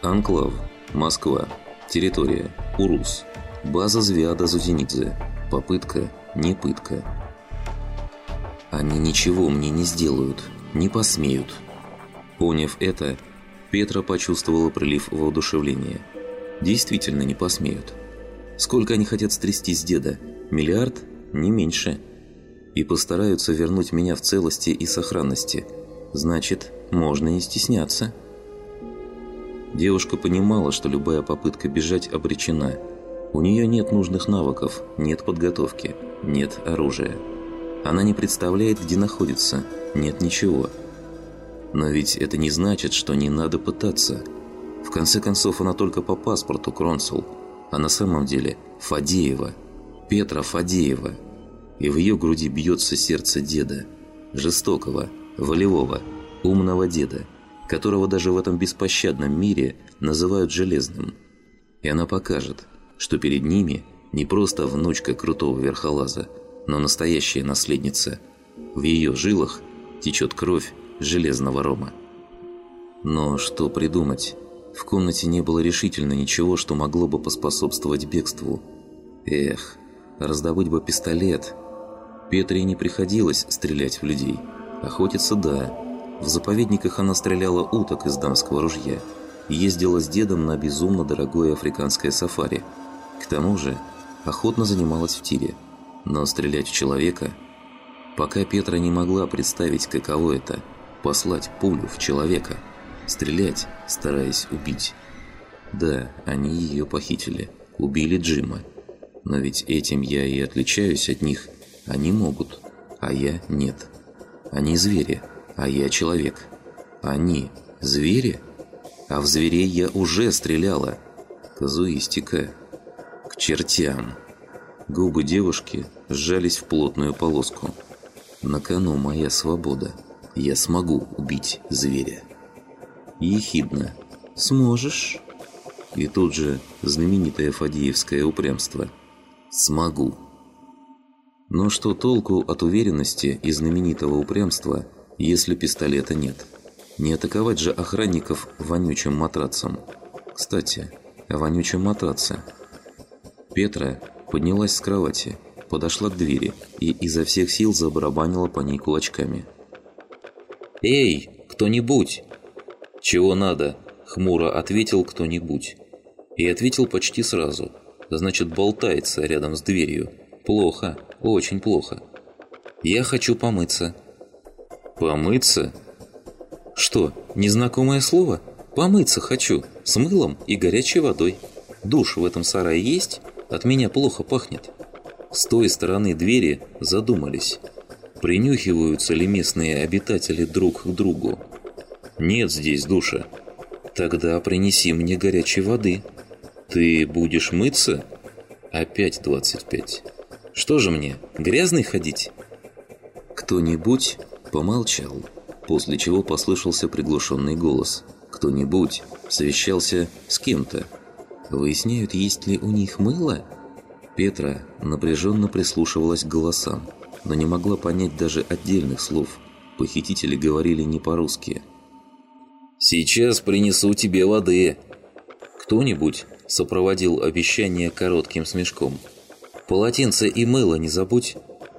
Анклав. Москва. Территория. Урус. База Звиада Зузенидзе. Попытка не пытка. Они ничего мне не сделают, не посмеют. Поняв это, Петра почувствовала прилив воодушевления. Действительно не посмеют. Сколько они хотят стрясти с деда? Миллиард? Не меньше. И постараются вернуть меня в целости и сохранности. Значит, можно не стесняться. Девушка понимала, что любая попытка бежать обречена. У нее нет нужных навыков, нет подготовки, нет оружия. Она не представляет, где находится, нет ничего. Но ведь это не значит, что не надо пытаться. В конце концов, она только по паспорту Кронсул, а на самом деле Фадеева, Петра Фадеева. И в ее груди бьется сердце деда, жестокого, волевого, умного деда, которого даже в этом беспощадном мире называют железным. И она покажет, что перед ними не просто внучка крутого верхолаза, но настоящая наследница. В ее жилах течет кровь железного рома. Но что придумать? В комнате не было решительно ничего, что могло бы поспособствовать бегству. Эх, раздобыть бы пистолет. Петре не приходилось стрелять в людей. Охотиться – да. В заповедниках она стреляла уток из дамского ружья. Ездила с дедом на безумно дорогое африканское сафари. К тому же охотно занималась в тире. Но стрелять в человека... Пока Петра не могла представить, каково это – послать пулю в человека. Стрелять, стараясь убить. Да, они ее похитили. Убили Джима. Но ведь этим я и отличаюсь от них. Они могут, а я нет. Они звери, а я человек. Они звери? А в зверей я уже стреляла. Казуистика. К чертям. Губы девушки сжались в плотную полоску. На кону моя свобода. Я смогу убить зверя. Ехидно. Сможешь? И тут же знаменитое фадеевское упрямство. Смогу. Но что толку от уверенности и знаменитого упрямства, если пистолета нет? Не атаковать же охранников вонючим матрацем. Кстати, о вонючем матраце. Петра поднялась с кровати, подошла к двери и изо всех сил забарабанила по ней кулачками. «Эй, кто-нибудь!» «Чего надо?» – хмуро ответил кто-нибудь. И ответил почти сразу. Значит, болтается рядом с дверью. Плохо, очень плохо. «Я хочу помыться». «Помыться?» «Что, незнакомое слово? Помыться хочу, с мылом и горячей водой. Душ в этом сарае есть? От меня плохо пахнет». С той стороны двери задумались. Принюхиваются ли местные обитатели друг к другу? «Нет здесь душа». «Тогда принеси мне горячей воды». «Ты будешь мыться?» Опять 25. «Что же мне, грязный ходить?» Кто-нибудь помолчал, после чего послышался приглушенный голос. Кто-нибудь совещался с кем-то. Выясняют, есть ли у них мыло? Петра напряженно прислушивалась к голосам, но не могла понять даже отдельных слов. Похитители говорили не по-русски. «Сейчас принесу тебе воды». Кто-нибудь сопроводил обещание коротким смешком. «Полотенце и мыло не забудь».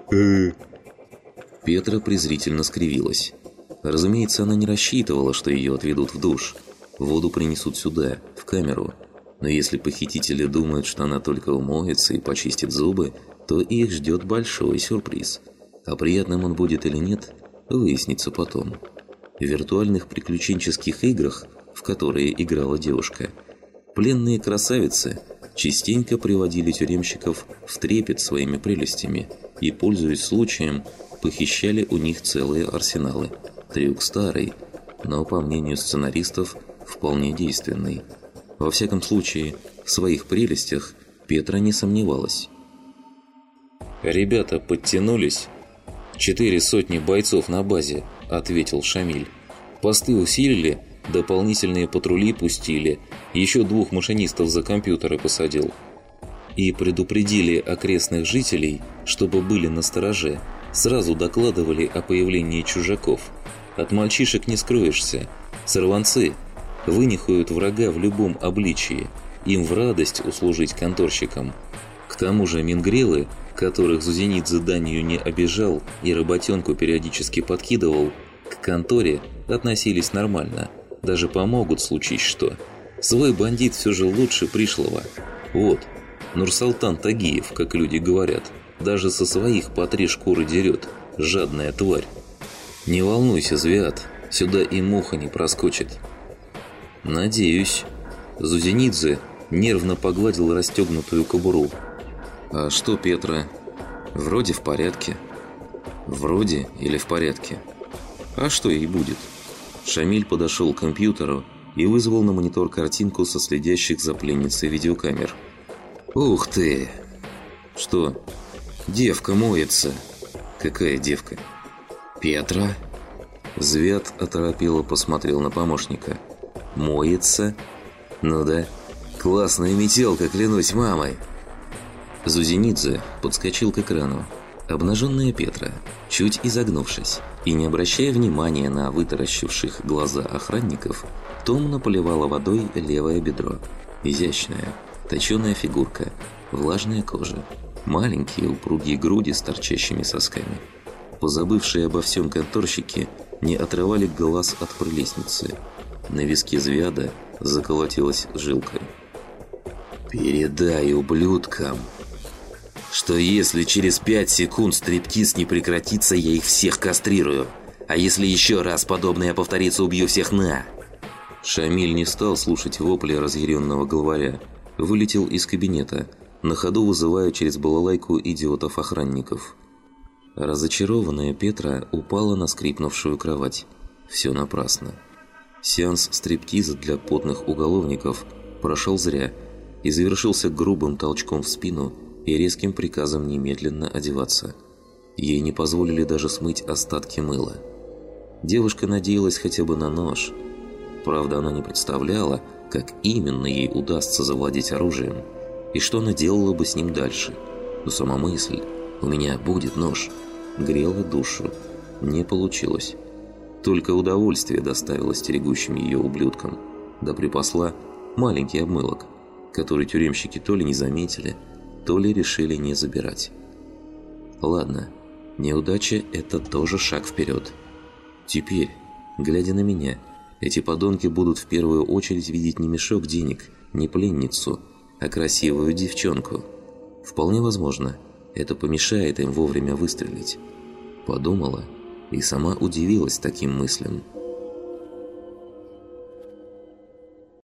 Петра презрительно скривилась. Разумеется, она не рассчитывала, что ее отведут в душ. Воду принесут сюда, в камеру. Но если похитители думают, что она только умоется и почистит зубы, то их ждет большой сюрприз. А приятным он будет или нет, выяснится потом. В виртуальных приключенческих играх, в которые играла девушка, пленные красавицы частенько приводили тюремщиков в трепет своими прелестями и, пользуясь случаем, похищали у них целые арсеналы. Трюк старый, но, по мнению сценаристов, вполне действенный. Во всяком случае, в своих прелестях Петра не сомневалась. «Ребята подтянулись. 400 бойцов на базе», — ответил Шамиль. «Посты усилили, дополнительные патрули пустили, еще 2 машинистов за компьютеры посадил. И предупредили окрестных жителей, чтобы были настороже, сразу докладывали о появлении чужаков. От мальчишек не скроешься. Сорванцы. вынюхают врага в любом обличии, им в радость услужить конторщикам. К тому же мингрелы, которых Зузенидзе данью не обижал и работенку периодически подкидывал, к конторе относились нормально, даже помогут случись что. Свой бандит все же лучше пришлого. Вот, Нурсултан Тагиев, как люди говорят, даже со своих по 3 шкуры дерет, жадная тварь. Не волнуйся, Звиат, сюда и муха не проскочит. Надеюсь. Зузенидзе нервно погладил расстегнутую кобуру. А что, Петра? Вроде в порядке. Вроде или в порядке? А что ей будет? Шамиль подошел к компьютеру и вызвал на монитор картинку со следящих за пленницей видеокамер. Ух ты! Что? Девка моется. Какая девка? Петра? Звят оторопело посмотрел на помощника. Моется? Ну да. Классная метелка, клянусь мамой. Зузенидзе подскочил к экрану. Обнаженная Петра, чуть изогнувшись и не обращая внимания на вытаращивших глаза охранников, томно поливала водой левое бедро. Изящная, точеная фигурка, влажная кожа, маленькие упругие груди с торчащими сосками. Позабывшие обо всем конторщики не отрывали глаз от прелестницы. На виске Звяда заколотилась жилкой. «Передай ублюдкам, что если через 5 секунд стриптиз не прекратится, я их всех кастрирую. А если еще раз подобное повторится, убью всех на!» Шамиль не стал слушать вопли разъяренного главаря. Вылетел из кабинета, на ходу вызывая через балалайку идиотов-охранников. Разочарованная Петра упала на скрипнувшую кровать. Все напрасно. Сеанс стриптиза для потных уголовников прошел зря и завершился грубым толчком в спину и резким приказом немедленно одеваться. Ей не позволили даже смыть остатки мыла. Девушка надеялась хотя бы на нож. Правда, она не представляла, как именно ей удастся завладеть оружием и что она делала бы с ним дальше. Но сама мысль «у меня будет нож» грела душу. Не получилось. Только удовольствие доставило стерегущим ее ублюдкам, да припасла маленький обмылок, который тюремщики то ли не заметили, то ли решили не забирать. Ладно, неудача – это тоже шаг вперед. Теперь, глядя на меня, эти подонки будут в первую очередь видеть не мешок денег, не пленницу, а красивую девчонку. Вполне возможно, это помешает им вовремя выстрелить. Подумала и сама удивилась таким мыслям.